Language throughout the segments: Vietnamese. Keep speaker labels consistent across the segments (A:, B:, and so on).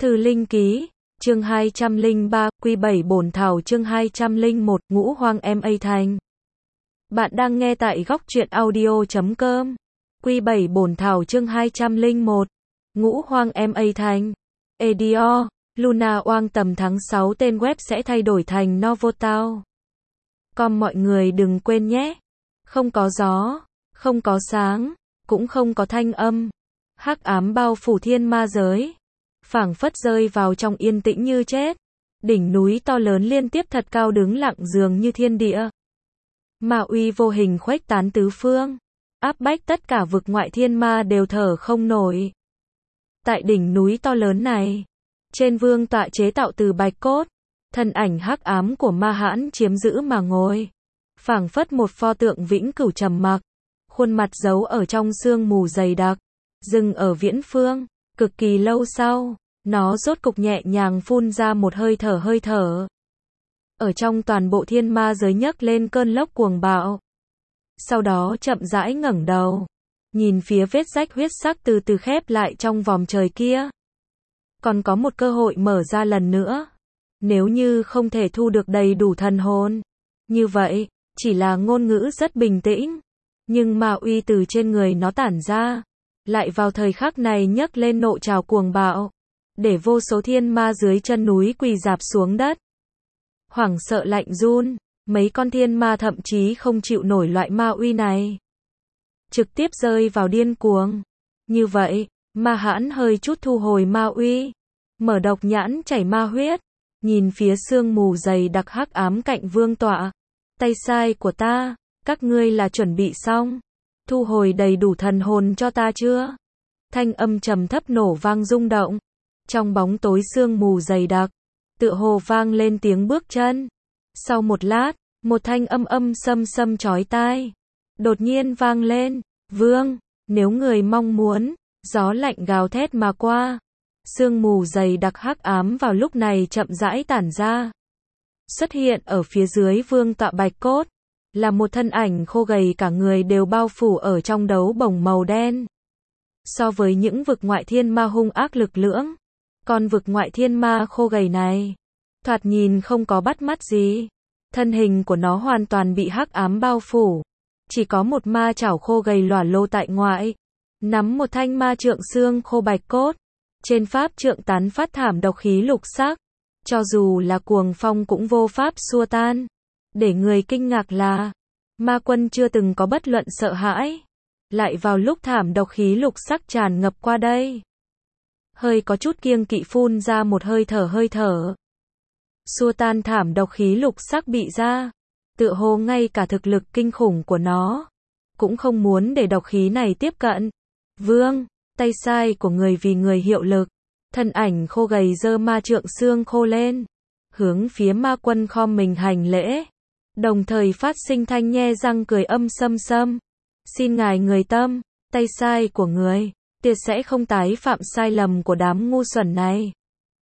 A: Thư Linh Ký, chương 203, Quy 7 Bổn Thảo chương 201, Ngũ Hoang M.A. Thành. Bạn đang nghe tại góc truyện audio.com. Quy 7 Bổn Thảo chương 201, Ngũ Hoang M.A. Thành. Edior, Luna Oang tầm tháng 6 tên web sẽ thay đổi thành Novotal. Com mọi người đừng quên nhé. Không có gió, không có sáng, cũng không có thanh âm. Hắc ám bao phủ thiên ma giới. Phảng phất rơi vào trong yên tĩnh như chết. Đỉnh núi to lớn liên tiếp thật cao đứng lặng dường như thiên địa. Ma uy vô hình khuếch tán tứ phương. Áp bách tất cả vực ngoại thiên ma đều thở không nổi. Tại đỉnh núi to lớn này, trên vương tọa chế tạo từ bạch cốt, thân ảnh hắc ám của ma hãn chiếm giữ mà ngồi. Phảng phất một pho tượng vĩnh cửu trầm mặc, khuôn mặt giấu ở trong sương mù dày đặc, dừng ở viễn phương. Cực kỳ lâu sau, nó rốt cục nhẹ nhàng phun ra một hơi thở. Ở trong toàn bộ thiên ma giới nhấc lên cơn lốc cuồng bạo. Sau đó chậm rãi ngẩng đầu, nhìn phía vết rách huyết sắc từ từ khép lại trong vòm trời kia. Còn có một cơ hội mở ra lần nữa. Nếu như không thể thu được đầy đủ thần hồn, như vậy, chỉ là ngôn ngữ rất bình tĩnh. Nhưng ma uy từ trên người nó tản ra, lại vào thời khắc này nhấc lên nộ trào cuồng bạo, để vô số thiên ma dưới chân núi quỳ rạp xuống đất. Hoảng sợ lạnh run, mấy con thiên ma thậm chí không chịu nổi loại ma uy này. Trực tiếp rơi vào điên cuồng. Như vậy, ma hãn hơi chút thu hồi ma uy, mở độc nhãn chảy ma huyết, nhìn phía sương mù dày đặc hắc ám cạnh vương tọa. Tay sai của ta, các ngươi là chuẩn bị xong, thu hồi đầy đủ thần hồn cho ta chưa? Thanh âm trầm thấp nổ vang rung động. Trong bóng tối sương mù dày đặc, tựa hồ vang lên tiếng bước chân. Sau một lát, một thanh âm sâm chói tai đột nhiên vang lên. Vương, nếu người mong muốn. Gió lạnh gào thét mà qua. Sương mù dày đặc hắc ám vào lúc này chậm rãi tản ra. Xuất hiện ở phía dưới vương tọa bạch cốt, là một thân ảnh khô gầy cả người đều bao phủ ở trong đấu bồng màu đen. So với những vực ngoại thiên ma hung ác lực lưỡng, còn vực ngoại thiên ma khô gầy này, thoạt nhìn không có bắt mắt gì. Thân hình của nó hoàn toàn bị hắc ám bao phủ. Chỉ có một ma chảo khô gầy lỏa lô tại ngoại, nắm một thanh ma trượng xương khô bạch cốt. Trên pháp trượng tán phát thảm độc khí lục sắc. Cho dù là cuồng phong cũng vô pháp xua tan. Để người kinh ngạc là, ma quân chưa từng có bất luận sợ hãi. Lại vào lúc thảm độc khí lục sắc tràn ngập qua đây, hơi có chút kiêng kỵ phun ra một hơi thở. Xua tan thảm độc khí lục sắc bị ra. Tựa hồ ngay cả thực lực kinh khủng của nó cũng không muốn để độc khí này tiếp cận. Vương, tay sai của người vì người hiệu lực. Thân ảnh khô gầy giơ ma trượng xương khô lên, hướng phía ma quân khom mình hành lễ, đồng thời phát sinh thanh nhe răng cười sâm. Xin ngài người tâm, tay sai của người, tuyệt sẽ không tái phạm sai lầm của đám ngu xuẩn này.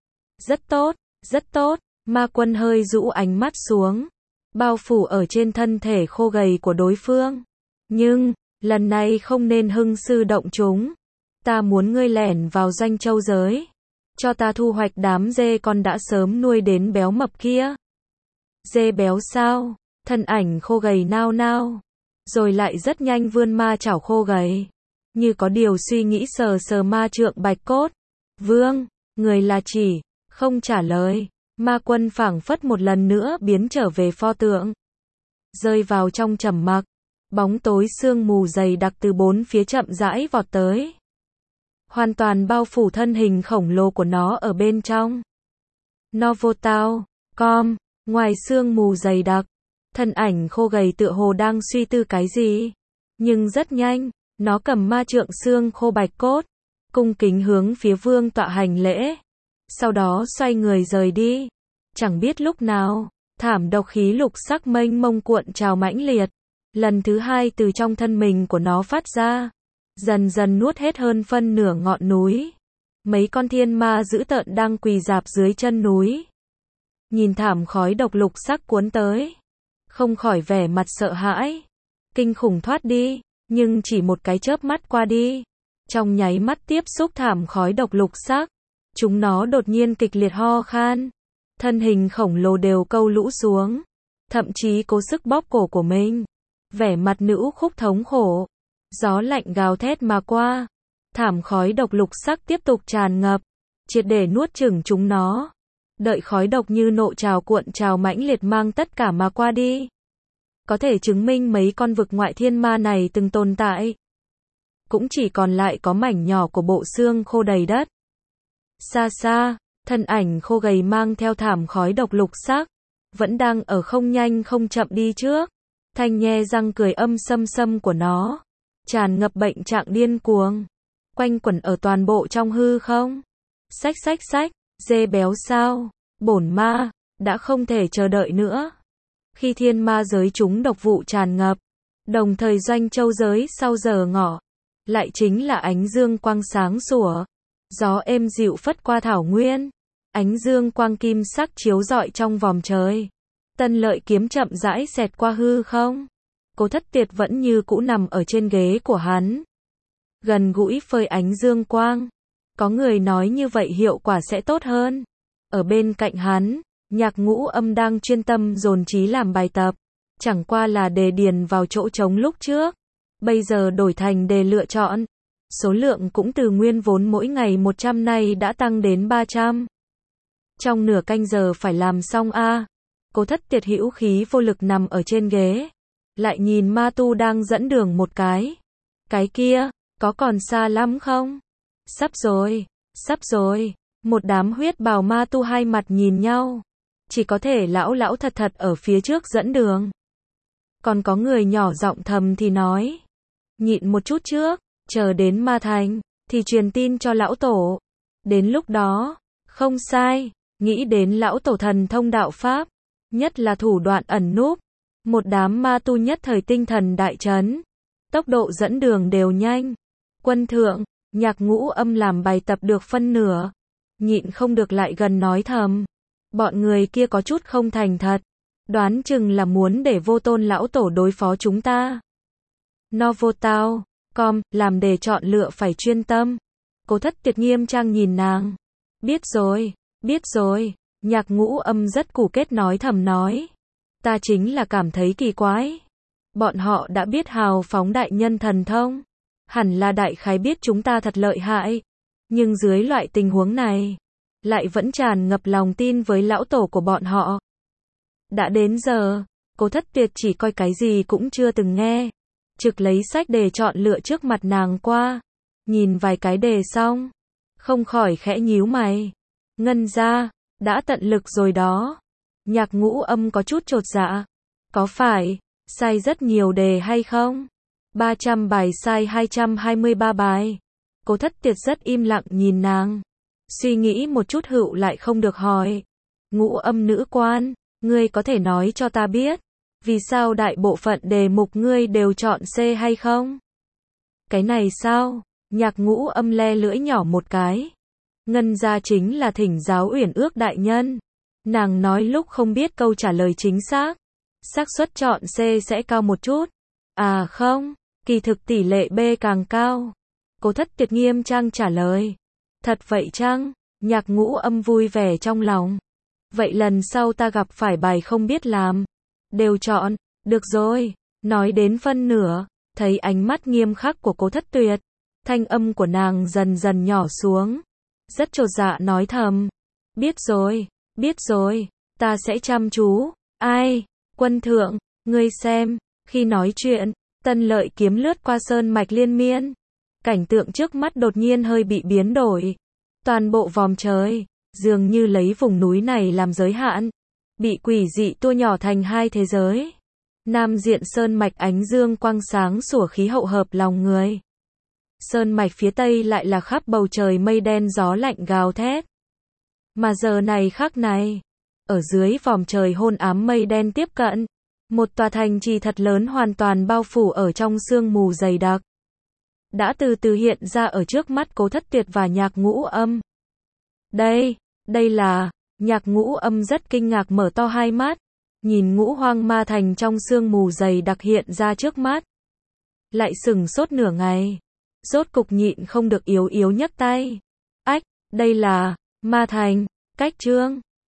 A: Rất tốt, ma quân hơi rũ ánh mắt xuống, bao phủ ở trên thân thể khô gầy của đối phương. Nhưng, lần này không nên hưng sư động chúng. Ta muốn ngươi lẻn vào Doanh Châu giới, cho ta thu hoạch đám dê con đã sớm nuôi đến béo mập kia. Dê béo sao? Thân ảnh khô gầy nao, rồi lại rất nhanh vươn ma chảo khô gầy, như có điều suy nghĩ sờ ma trượng bạch cốt. Vương, người là chỉ, không trả lời. Ma quân phảng phất một lần nữa biến trở về pho tượng, rơi vào trong trầm mặc. Bóng tối sương mù dày đặc từ bốn phía chậm rãi vọt tới, hoàn toàn bao phủ thân hình khổng lồ của nó ở bên trong. Novotal, com, ngoài sương mù dày đặc, thân ảnh khô gầy tựa hồ đang suy tư cái gì. Nhưng rất nhanh, nó cầm ma trượng xương khô bạch cốt, cung kính hướng phía vương tọa hành lễ. Sau đó xoay người rời đi. Chẳng biết lúc nào, thảm độc khí lục sắc mênh mông cuộn trào mãnh liệt, lần thứ hai từ trong thân mình của nó phát ra, dần dần nuốt hết hơn phân nửa ngọn núi. Mấy con thiên ma dữ tợn đang quỳ rạp dưới chân núi, nhìn thảm khói độc lục sắc cuốn tới, không khỏi vẻ mặt sợ hãi, kinh khủng thoát đi. Nhưng chỉ một cái chớp mắt qua đi, trong nháy mắt tiếp xúc thảm khói độc lục sắc, chúng nó đột nhiên kịch liệt ho khan, thân hình khổng lồ đều câu lũ xuống, thậm chí cố sức bóp cổ của mình, vẻ mặt nữ khúc thống khổ. Gió lạnh gào thét mà qua, thảm khói độc lục sắc tiếp tục tràn ngập, triệt để nuốt chửng chúng nó. Đợi khói độc như nộ trào cuộn trào mãnh liệt mang tất cả mà qua đi. Có thể chứng minh mấy con vực ngoại thiên ma này từng tồn tại. Cũng chỉ còn lại có mảnh nhỏ của bộ xương khô đầy đất. Xa xa, thân ảnh khô gầy mang theo thảm khói độc lục sắc, vẫn đang ở không nhanh không chậm đi trước. Thanh nhe răng cười âm sâm sâm của nó, tràn ngập bệnh trạng điên cuồng, quanh quẩn ở toàn bộ trong hư không. Xách xách xách, dê béo sao, bổn ma, đã không thể chờ đợi nữa. Khi thiên ma giới chúng độc vụ tràn ngập, đồng thời doanh châu giới sau giờ ngọ, lại chính là ánh dương quang sáng sủa, gió êm dịu phất qua thảo nguyên, ánh dương quang kim sắc chiếu rọi trong vòm trời. Tân Lợi kiếm chậm rãi xẹt qua hư không. Cố Thất Tiệt vẫn như cũ nằm ở trên ghế của hắn, gần gũi phơi ánh dương quang. Có người nói như vậy hiệu quả sẽ tốt hơn. Ở bên cạnh hắn, Nhạc Ngũ Âm đang chuyên tâm dồn trí làm bài tập, chẳng qua là đề điền vào chỗ trống lúc trước, bây giờ đổi thành đề lựa chọn. Số lượng cũng từ nguyên vốn mỗi ngày 100 nay đã tăng đến 300. Trong nửa canh giờ phải làm xong a. Cố Thất Tiệt hữu khí vô lực nằm ở trên ghế, lại nhìn ma tu đang dẫn đường một cái. Cái kia, có còn xa lắm không? Sắp rồi, sắp rồi. Một đám huyết bào ma tu hai mặt nhìn nhau, chỉ có thể lão lão thật thật ở phía trước dẫn đường. Còn có người nhỏ giọng thầm thì nói, nhịn một chút trước, chờ đến ma thành, thì truyền tin cho lão tổ. Đến lúc đó, không sai, nghĩ đến lão tổ thần thông đạo pháp, nhất là thủ đoạn ẩn núp. Một đám ma tu nhất thời tinh thần đại chấn, tốc độ dẫn đường đều nhanh. Quân thượng, Nhạc Ngũ Âm làm bài tập được phân nửa, nhịn không được lại gần nói thầm, bọn người kia có chút không thành thật, đoán chừng là muốn để Vô Tôn lão tổ đối phó chúng ta. Novotao, làm đề chọn lựa phải chuyên tâm. Cố Thất Tiệt nghiêm trang nhìn nàng. Biết rồi, Nhạc Ngũ Âm rất củ kết nói thầm nói. Ta chính là cảm thấy kỳ quái. Bọn họ đã biết hào phóng đại nhân thần thông, hẳn là đại khái biết chúng ta thật lợi hại. Nhưng dưới loại tình huống này, lại vẫn tràn ngập lòng tin với lão tổ của bọn họ. Đã đến giờ, Cố Thất Tiệt chỉ coi cái gì cũng chưa từng nghe, trực lấy sách đề chọn lựa trước mặt nàng qua, nhìn vài cái đề xong, không khỏi khẽ nhíu mày. Ngân ra, đã tận lực rồi đó. Nhạc Ngũ Âm có chút chột dạ. Có phải sai rất nhiều đề hay không? 300 bài sai 223 bài. Cố Thất Tiệt rất im lặng nhìn nàng, suy nghĩ một chút hữu lại không được hỏi. Ngũ Âm nữ quan, ngươi có thể nói cho ta biết, vì sao đại bộ phận đề mục ngươi đều chọn C hay không? Cái này sao? Nhạc Ngũ Âm le lưỡi nhỏ một cái. Ngân gia chính là thỉnh giáo Uyển Ước đại nhân. Nàng nói lúc không biết câu trả lời chính xác, xác suất chọn C sẽ cao một chút. À không, kỳ thực tỷ lệ B càng cao. Cố Thất Tiệt nghiêm trang trả lời. Thật vậy chăng? Nhạc Ngũ Âm vui vẻ trong lòng. Vậy lần sau ta gặp phải bài không biết làm, đều chọn. Được rồi. Nói đến phân nửa, thấy ánh mắt nghiêm khắc của Cố Thất Tuyệt, thanh âm của nàng dần dần nhỏ xuống, rất chột dạ nói thầm. Biết rồi, ta sẽ chăm chú. Ai? Quân thượng, ngươi xem. Khi nói chuyện, Tân Lợi kiếm lướt qua sơn mạch liên miên. Cảnh tượng trước mắt đột nhiên hơi bị biến đổi. Toàn bộ vòm trời, dường như lấy vùng núi này làm giới hạn, bị quỷ dị tua nhỏ thành hai thế giới. Nam diện sơn mạch ánh dương quang sáng sủa khí hậu hợp lòng người. Sơn mạch phía tây lại là khắp bầu trời mây đen gió lạnh gào thét. Mà giờ này khắc này, ở dưới vòm trời hôn ám mây đen tiếp cận, một tòa thành trì thật lớn hoàn toàn bao phủ ở trong sương mù dày đặc, đã từ từ hiện ra ở trước mắt Cố Thất Tuyệt và Nhạc Ngũ Âm. Đây là, Nhạc Ngũ Âm rất kinh ngạc mở to hai mắt, nhìn Ngũ Hoang Ma Thành trong sương mù dày đặc hiện ra trước mắt. Lại sửng sốt nửa ngày, rốt cục nhịn không được yếu yếu nhấc tay. Ách, đây là, mà thành, cách chương.